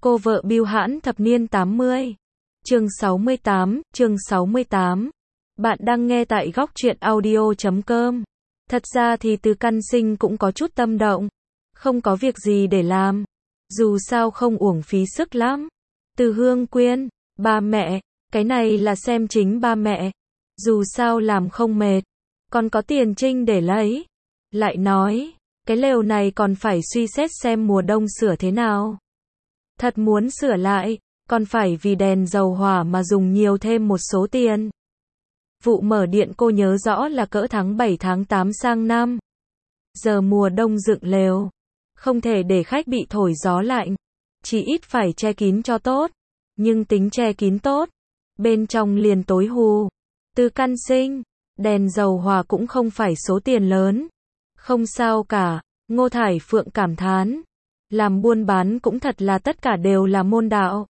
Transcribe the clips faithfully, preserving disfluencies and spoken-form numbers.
Cô vợ bưu hãn thập niên tám mươi. Chương sáu mươi tám, chương sáu mươi tám. Bạn đang nghe tại góc truyện audio chấm com. Thật ra thì Từ Căn Sinh cũng có chút tâm động. Không có việc gì để làm. Dù sao không uổng phí sức lắm. Từ Hương Quyên, ba mẹ, cái này là xem chính ba mẹ. Dù sao làm không mệt. Còn có tiền trinh để lấy. Lại nói, cái lều này còn phải suy xét xem mùa đông sửa thế nào. Thật muốn sửa lại, còn phải vì đèn dầu hỏa mà dùng nhiều thêm một số tiền. Vụ mở điện cô nhớ rõ là cỡ tháng bảy tháng tám sang năm. Giờ mùa đông dựng lều. Không thể để khách bị thổi gió lạnh. Chỉ ít phải che kín cho tốt. Nhưng tính che kín tốt. Bên trong liền tối hù. Từ Căn Sinh, đèn dầu hỏa cũng không phải số tiền lớn. Không sao cả, Ngô Thải Phượng cảm thán. Làm buôn bán cũng thật là tất cả đều là môn đạo.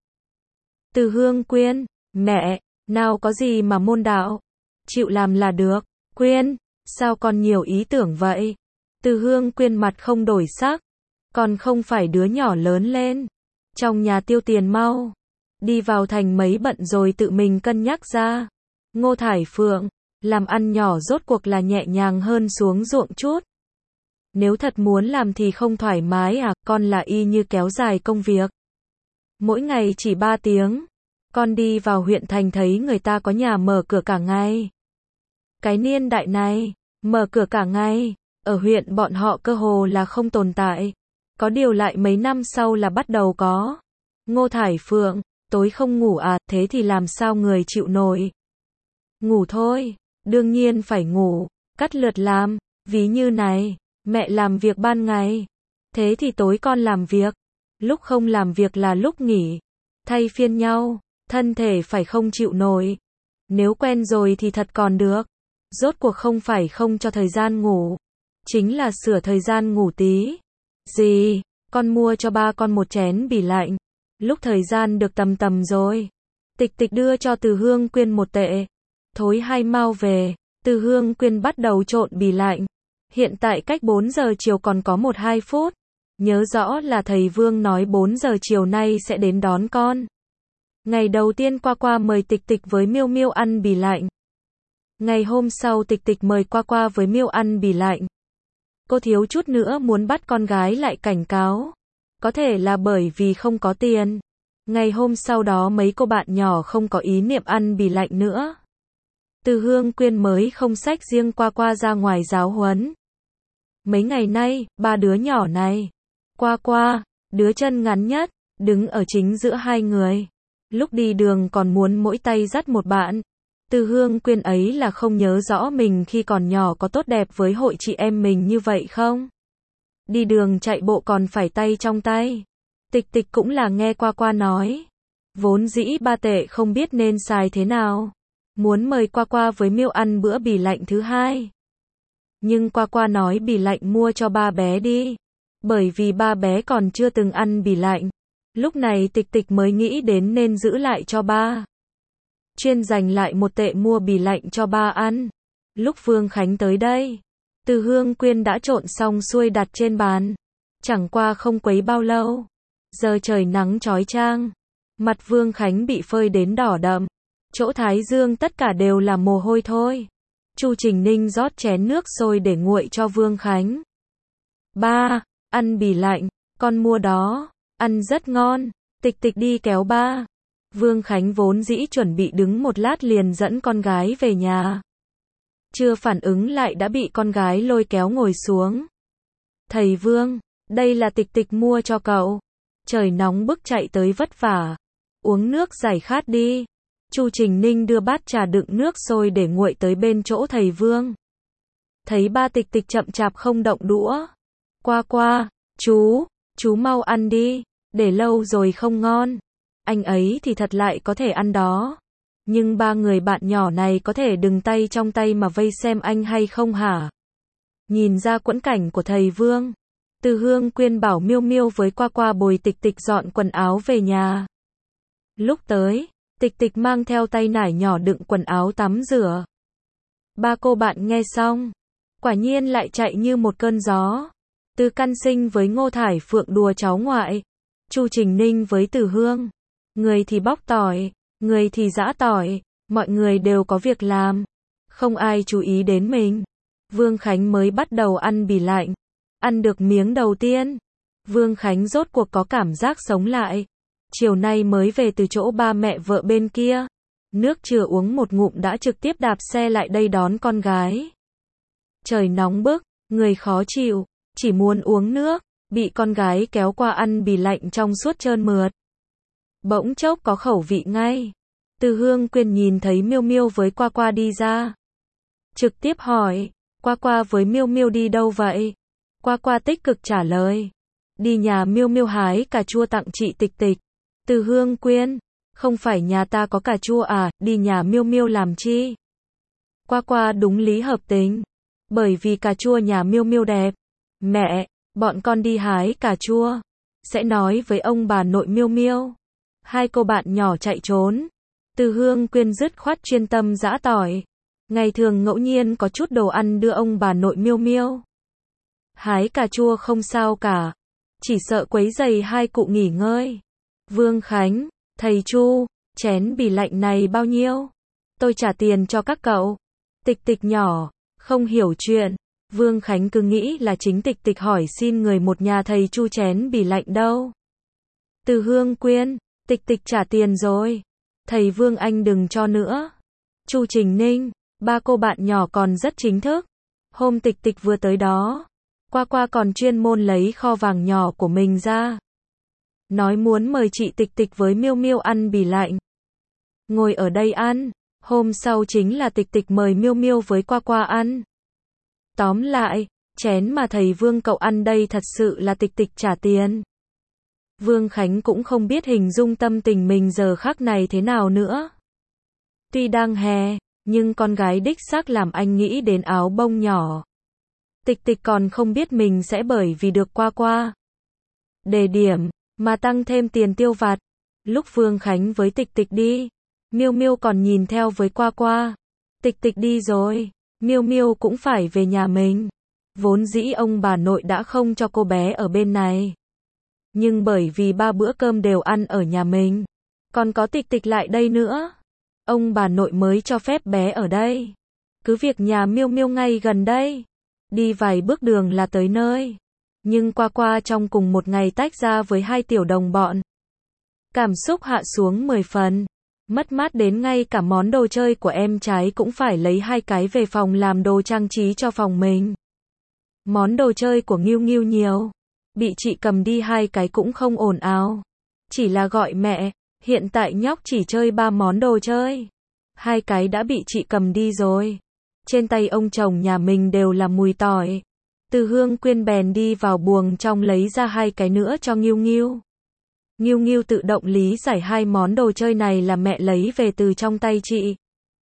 Từ Hương Quyên, mẹ, nào có gì mà môn đạo. Chịu làm là được. Quyên, sao con nhiều ý tưởng vậy? Từ Hương Quyên mặt không đổi sắc. Còn không phải đứa nhỏ lớn lên. Trong nhà tiêu tiền mau. Đi vào thành mấy bận rồi tự mình cân nhắc ra. Ngô Thải Phượng, làm ăn nhỏ rốt cuộc là nhẹ nhàng hơn xuống ruộng chút. Nếu thật muốn làm thì không thoải mái à, con là y như kéo dài công việc. Mỗi ngày chỉ ba tiếng. Con đi vào huyện thành thấy người ta có nhà mở cửa cả ngày. Cái niên đại này, mở cửa cả ngày, ở huyện bọn họ cơ hồ là không tồn tại. Có điều lại mấy năm sau là bắt đầu có. Ngô Thải Phượng, tối không ngủ à, thế thì làm sao người chịu nổi. Ngủ thôi, đương nhiên phải ngủ, cắt lượt làm, ví như này. Mẹ làm việc ban ngày. Thế thì tối con làm việc. Lúc không làm việc là lúc nghỉ. Thay phiên nhau. Thân thể phải không chịu nổi. Nếu quen rồi thì thật còn được. Rốt cuộc không phải không cho thời gian ngủ. Chính là sửa thời gian ngủ tí. Gì? Con mua cho ba con một chén bỉ lạnh. Lúc thời gian được tầm tầm rồi. Tịch tịch đưa cho Từ Hương Quyên một tệ. Thối hai mau về. Từ Hương Quyên bắt đầu trộn bỉ lạnh. Hiện tại cách bốn giờ chiều còn có một hai phút. Nhớ rõ là thầy Vương nói bốn giờ chiều nay sẽ đến đón con. Ngày đầu tiên Qua Qua mời Tịch Tịch với Miêu Miêu ăn bỉ lạnh. Ngày hôm sau Tịch Tịch mời Qua Qua với Miêu ăn bỉ lạnh. Cô thiếu chút nữa muốn bắt con gái lại cảnh cáo. Có thể là bởi vì không có tiền. Ngày hôm sau đó mấy cô bạn nhỏ không có ý niệm ăn bỉ lạnh nữa. Từ Hương Quyên mới không xách riêng Qua Qua ra ngoài giáo huấn. Mấy ngày nay, ba đứa nhỏ này. Qua Qua, đứa chân ngắn nhất, đứng ở chính giữa hai người. Lúc đi đường còn muốn mỗi tay dắt một bạn. Từ Hương Quyên ấy là không nhớ rõ mình khi còn nhỏ có tốt đẹp với hội chị em mình như vậy không? Đi đường chạy bộ còn phải tay trong tay. Tịch Tịch cũng là nghe Qua Qua nói. Vốn dĩ ba tệ không biết nên xài thế nào. Muốn mời Qua Qua với Miêu ăn bữa bỉ lạnh thứ hai. Nhưng Qua Qua nói bỉ lạnh mua cho ba bé đi. Bởi vì ba bé còn chưa từng ăn bỉ lạnh. Lúc này Tịch Tịch mới nghĩ đến nên giữ lại cho ba. Chuyên dành lại một tệ mua bỉ lạnh cho ba ăn. Lúc Vương Khánh tới đây, Từ Hương Quyên đã trộn xong xuôi đặt trên bàn. Chẳng qua không quấy bao lâu. Giờ trời nắng chói chang. Mặt Vương Khánh bị phơi đến đỏ đậm. Chỗ thái dương tất cả đều là mồ hôi thôi. Chu Trình Ninh rót chén nước sôi để nguội cho Vương Khánh. Ba, ăn bỉ lạnh, con mua đó, ăn rất ngon. Tịch Tịch đi kéo ba. Vương Khánh vốn dĩ chuẩn bị đứng một lát liền dẫn con gái về nhà. Chưa phản ứng lại đã bị con gái lôi kéo ngồi xuống. Thầy Vương, đây là Tịch Tịch mua cho cậu. Trời nóng bức chạy tới vất vả. Uống nước giải khát đi. Chu Trình Ninh đưa bát trà đựng nước sôi để nguội tới bên chỗ thầy Vương. Thấy ba Tịch Tịch chậm chạp không động đũa. Qua Qua, chú, chú mau ăn đi, để lâu rồi không ngon. Anh ấy thì thật lại có thể ăn đó. Nhưng ba người bạn nhỏ này có thể đừng tay trong tay mà vây xem anh hay không hả? Nhìn ra quẫn cảnh của thầy Vương. Từ Hương Quyên bảo Miêu Miêu với Qua Qua bồi Tịch Tịch dọn quần áo về nhà. Lúc tới, Tịch Tịch mang theo tay nải nhỏ đựng quần áo tắm rửa. Ba cô bạn nghe xong, quả nhiên lại chạy như một cơn gió. Từ Căn Sinh với Ngô Thải Phượng đùa cháu ngoại. Chu Trình Ninh với Từ Hương. Người thì bóc tỏi, người thì giã tỏi, mọi người đều có việc làm. Không ai chú ý đến mình. Vương Khánh mới bắt đầu ăn bì lạnh. Ăn được miếng đầu tiên, Vương Khánh rốt cuộc có cảm giác sống lại. Chiều nay mới về từ chỗ ba mẹ vợ bên kia. Nước chưa uống một ngụm đã trực tiếp đạp xe lại đây đón con gái. Trời nóng bức, người khó chịu, chỉ muốn uống nước, bị con gái kéo qua ăn bì lạnh trong suốt trơn mượt. Bỗng chốc có khẩu vị ngay. Từ Hương Quyên nhìn thấy Miêu Miêu với Qua Qua đi ra. Trực tiếp hỏi, Qua Qua với Miêu Miêu đi đâu vậy? Qua Qua tích cực trả lời, đi nhà Miêu Miêu hái cà chua tặng chị Tịch Tịch. Từ Hương Quyên, không phải nhà ta có cà chua à, đi nhà Miêu Miêu làm chi? Qua Qua đúng lý hợp tình, bởi vì cà chua nhà Miêu Miêu đẹp. Mẹ, bọn con đi hái cà chua, sẽ nói với ông bà nội Miêu Miêu. Hai cô bạn nhỏ chạy trốn. Từ Hương Quyên dứt khoát chuyên tâm giã tỏi. Ngày thường ngẫu nhiên có chút đồ ăn đưa ông bà nội Miêu Miêu. Hái cà chua không sao cả, chỉ sợ quấy rầy hai cụ nghỉ ngơi. Vương Khánh, thầy Chu, chén bì lạnh này bao nhiêu? Tôi trả tiền cho các cậu. Tịch Tịch nhỏ, không hiểu chuyện. Vương Khánh cứ nghĩ là chính Tịch Tịch hỏi xin người một nhà thầy Chu chén bì lạnh đâu. Từ Hương Quyên, Tịch Tịch trả tiền rồi. Thầy Vương anh đừng cho nữa. Chu Trình Ninh, ba cô bạn nhỏ còn rất chính thức. Hôm Tịch Tịch vừa tới đó, Qua Qua còn chuyên môn lấy kho vàng nhỏ của mình ra. Nói muốn mời chị Tịch Tịch với Miêu Miêu ăn bì lạnh. Ngồi ở đây ăn, hôm sau chính là Tịch Tịch mời Miêu Miêu với Qua Qua ăn. Tóm lại, chén mà thầy Vương cậu ăn đây thật sự là Tịch Tịch trả tiền. Vương Khánh cũng không biết hình dung tâm tình mình giờ khắc này thế nào nữa. Tuy đang hè, nhưng con gái đích xác làm anh nghĩ đến áo bông nhỏ. Tịch Tịch còn không biết mình sẽ bởi vì được Qua Qua đề điểm, mà tăng thêm tiền tiêu vặt. Lúc Vương Khánh với Tịch Tịch đi, Miêu Miêu còn nhìn theo với Qua Qua. Tịch Tịch đi rồi, Miêu Miêu cũng phải về nhà mình. Vốn dĩ ông bà nội đã không cho cô bé ở bên này. Nhưng bởi vì ba bữa cơm đều ăn ở nhà mình, còn có Tịch Tịch lại đây nữa, ông bà nội mới cho phép bé ở đây. Cứ việc nhà Miêu Miêu ngay gần đây, đi vài bước đường là tới nơi. Nhưng Qua Qua trong cùng một ngày tách ra với hai tiểu đồng bọn. Cảm xúc hạ xuống mười phần. Mất mát đến ngay cả món đồ chơi của em trai cũng phải lấy hai cái về phòng làm đồ trang trí cho phòng mình. Món đồ chơi của Nghiêu Nghiêu nhiều, bị chị cầm đi hai cái cũng không ồn ào. Chỉ là gọi mẹ, hiện tại nhóc chỉ chơi ba món đồ chơi. Hai cái đã bị chị cầm đi rồi. Trên tay ông chồng nhà mình đều là mùi tỏi. Từ Hương Quyên bèn đi vào buồng trong lấy ra hai cái nữa cho Nghiêu Nghiêu. Nghiêu Nghiêu tự động lý giải hai món đồ chơi này là mẹ lấy về từ trong tay chị.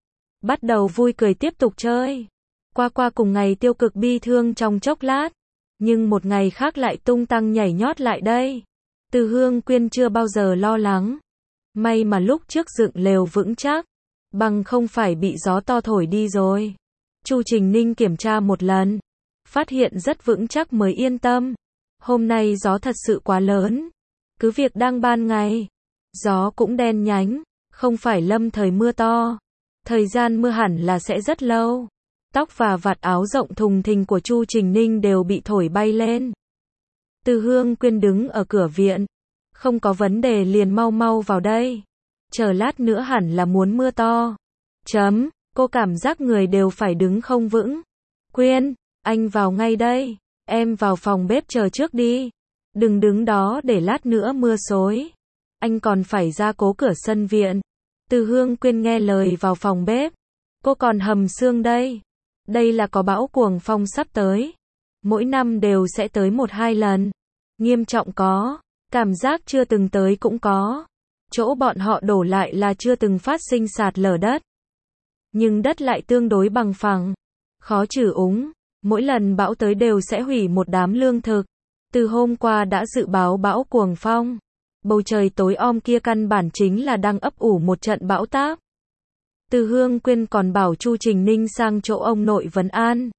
Bắt đầu vui cười tiếp tục chơi. Qua Qua cùng ngày tiêu cực bi thương trong chốc lát, nhưng một ngày khác lại tung tăng nhảy nhót lại đây. Từ Hương Quyên chưa bao giờ lo lắng. May mà lúc trước dựng lều vững chắc, bằng không phải bị gió to thổi đi rồi. Chu Trình Ninh kiểm tra một lần, phát hiện rất vững chắc mới yên tâm. Hôm nay gió thật sự quá lớn. Cứ việc đang ban ngày, gió cũng đen nhánh, không phải lâm thời mưa to. Thời gian mưa hẳn là sẽ rất lâu. Tóc và vạt áo rộng thùng thình của Chu Trình Ninh đều bị thổi bay lên. Từ Hương Quyên đứng ở cửa viện. Không có vấn đề liền mau mau vào đây. Chờ lát nữa hẳn là muốn mưa to. Chấm, cô cảm giác người đều phải đứng không vững. Quyên, anh vào ngay đây. Em vào phòng bếp chờ trước đi. Đừng đứng đó để lát nữa mưa xối. Anh còn phải ra cố cửa sân viện. Từ Hương Quyên nghe lời vào phòng bếp. Cô còn hầm xương đây. Đây là có bão cuồng phong sắp tới. Mỗi năm đều sẽ tới một hai lần. Nghiêm trọng có. Cảm giác chưa từng tới cũng có. Chỗ bọn họ đổ lại là chưa từng phát sinh sạt lở đất. Nhưng đất lại tương đối bằng phẳng. Khó trừ úng. Mỗi lần bão tới đều sẽ hủy một đám lương thực. Từ hôm qua đã dự báo bão cuồng phong. Bầu trời tối om kia căn bản chính là đang ấp ủ một trận bão táp. Từ Hương Quyên còn bảo Chu Trình Ninh sang chỗ ông nội vấn an.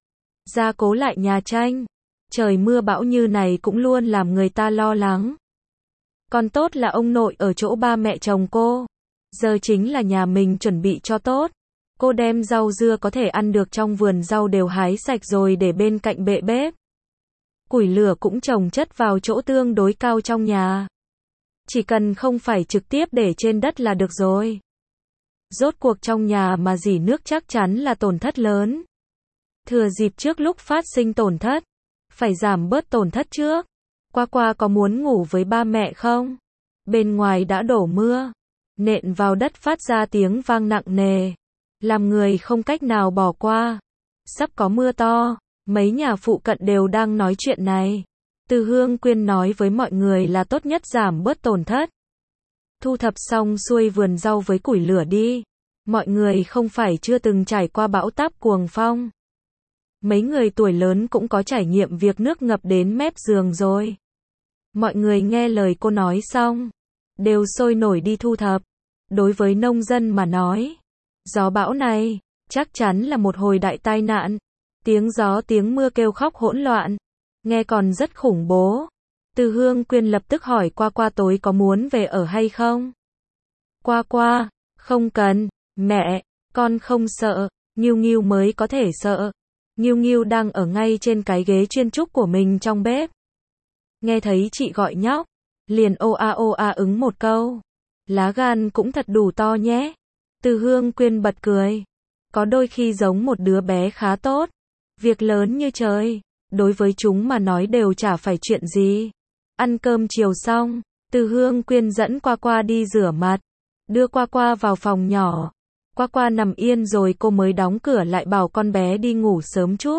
Gia cố lại nhà tranh. Trời mưa bão như này cũng luôn làm người ta lo lắng. Còn tốt là ông nội ở chỗ ba mẹ chồng cô. Giờ chính là nhà mình chuẩn bị cho tốt. Cô đem rau dưa có thể ăn được trong vườn rau đều hái sạch rồi để bên cạnh bệ bếp. Củi lửa cũng trồng chất vào chỗ tương đối cao trong nhà. Chỉ cần không phải trực tiếp để trên đất là được rồi. Rốt cuộc trong nhà mà rỉ nước chắc chắn là tổn thất lớn. Thừa dịp trước lúc phát sinh tổn thất, phải giảm bớt tổn thất trước. Qua qua có muốn ngủ với ba mẹ không? Bên ngoài đã đổ mưa, nện vào đất phát ra tiếng vang nặng nề, làm người không cách nào bỏ qua. Sắp có mưa to, mấy nhà phụ cận đều đang nói chuyện này. Từ Hương Quyên nói với mọi người là tốt nhất giảm bớt tổn thất. Thu thập xong xuôi vườn rau với củi lửa đi. Mọi người không phải chưa từng trải qua bão táp cuồng phong. Mấy người tuổi lớn cũng có trải nghiệm việc nước ngập đến mép giường rồi. Mọi người nghe lời cô nói xong, đều sôi nổi đi thu thập. Đối với nông dân mà nói, gió bão này, chắc chắn là một hồi đại tai nạn. Tiếng gió tiếng mưa kêu khóc hỗn loạn, nghe còn rất khủng bố. Từ Hương Quyên lập tức hỏi Qua Qua tối có muốn về ở hay không? Qua Qua, không cần, mẹ, con không sợ, Nghiêu Nghiêu mới có thể sợ. Nghiêu Nghiêu đang ở ngay trên cái ghế chuyên trúc của mình trong bếp. Nghe thấy chị gọi nhóc, liền ô a ô a ứng một câu. Lá gan cũng thật đủ to nhé. Từ Hương Quyên bật cười. Có đôi khi giống một đứa bé khá tốt. Việc lớn như trời, đối với chúng mà nói đều chả phải chuyện gì. Ăn cơm chiều xong, Từ Hương Quyên dẫn Qua Qua đi rửa mặt, đưa Qua Qua vào phòng nhỏ. Qua Qua nằm yên rồi cô mới đóng cửa lại bảo con bé đi ngủ sớm chút.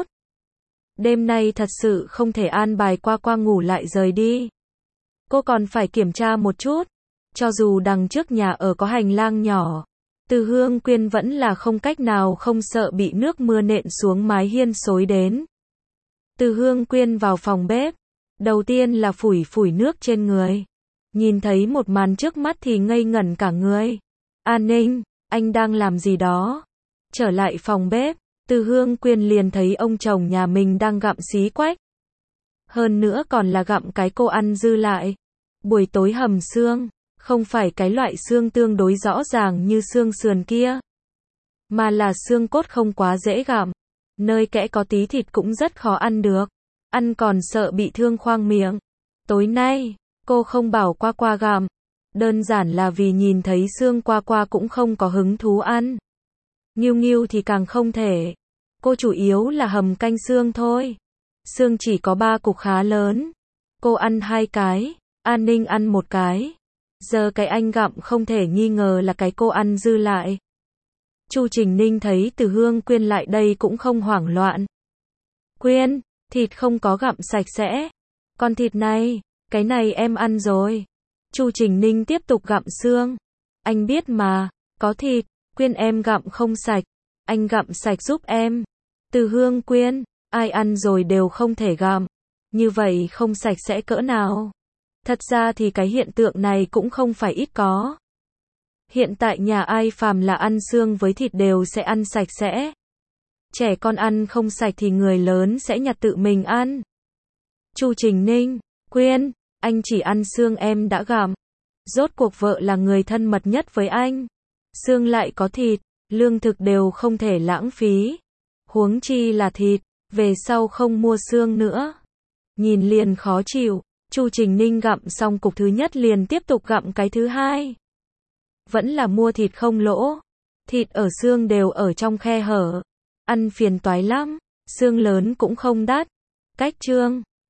Đêm nay thật sự không thể an bài Qua Qua ngủ lại rời đi. Cô còn phải kiểm tra một chút. Cho dù đằng trước nhà ở có hành lang nhỏ, Từ Hương Quyên vẫn là không cách nào không sợ bị nước mưa nện xuống mái hiên xối đến. Từ Hương Quyên vào phòng bếp. Đầu tiên là phủi phủi nước trên người. Nhìn thấy một màn trước mắt thì ngây ngẩn cả người. An Ninh, anh đang làm gì đó? Trở lại phòng bếp, Từ Hương Quyên liền thấy ông chồng nhà mình đang gặm xí quách. Hơn nữa còn là gặm cái cô ăn dư lại. Buổi tối hầm xương, không phải cái loại xương tương đối rõ ràng như xương sườn kia, mà là xương cốt không quá dễ gặm. Nơi kẽ có tí thịt cũng rất khó ăn được. Ăn còn sợ bị thương khoang miệng. Tối nay, cô không bảo Qua Qua gặm. Đơn giản là vì nhìn thấy xương Qua Qua cũng không có hứng thú ăn. Nghiêu Nghiêu thì càng không thể. Cô chủ yếu là hầm canh xương thôi. Xương chỉ có ba cục khá lớn. Cô ăn hai cái, An Ninh ăn một cái. Giờ cái anh gặm không thể nghi ngờ là cái cô ăn dư lại. Chu Trình Ninh thấy Từ Hương Quyên lại đây cũng không hoảng loạn. Quyên, thịt không có gặm sạch sẽ. Còn thịt này, cái này em ăn rồi. Chu Trình Ninh tiếp tục gặm xương. Anh biết mà, có thịt, Quyên em gặm không sạch. Anh gặm sạch giúp em. Từ Hương Quyên, ai ăn rồi đều không thể gặm. Như vậy không sạch sẽ cỡ nào. Thật ra thì cái hiện tượng này cũng không phải ít có. Hiện tại nhà ai phàm là ăn xương với thịt đều sẽ ăn sạch sẽ. Trẻ con ăn không sạch thì người lớn sẽ nhặt tự mình ăn. Chu Trình Ninh, Quyên, anh chỉ ăn xương em đã gặm. Rốt cuộc vợ là người thân mật nhất với anh. Xương lại có thịt, lương thực đều không thể lãng phí. Huống chi là thịt, về sau không mua xương nữa. Nhìn liền khó chịu, Chu Trình Ninh gặm xong cục thứ nhất liền tiếp tục gặm cái thứ hai. Vẫn là mua thịt không lỗ. Thịt ở xương đều ở trong khe hở. Ăn phiền toái lắm, xương lớn cũng không đắt. Cách chương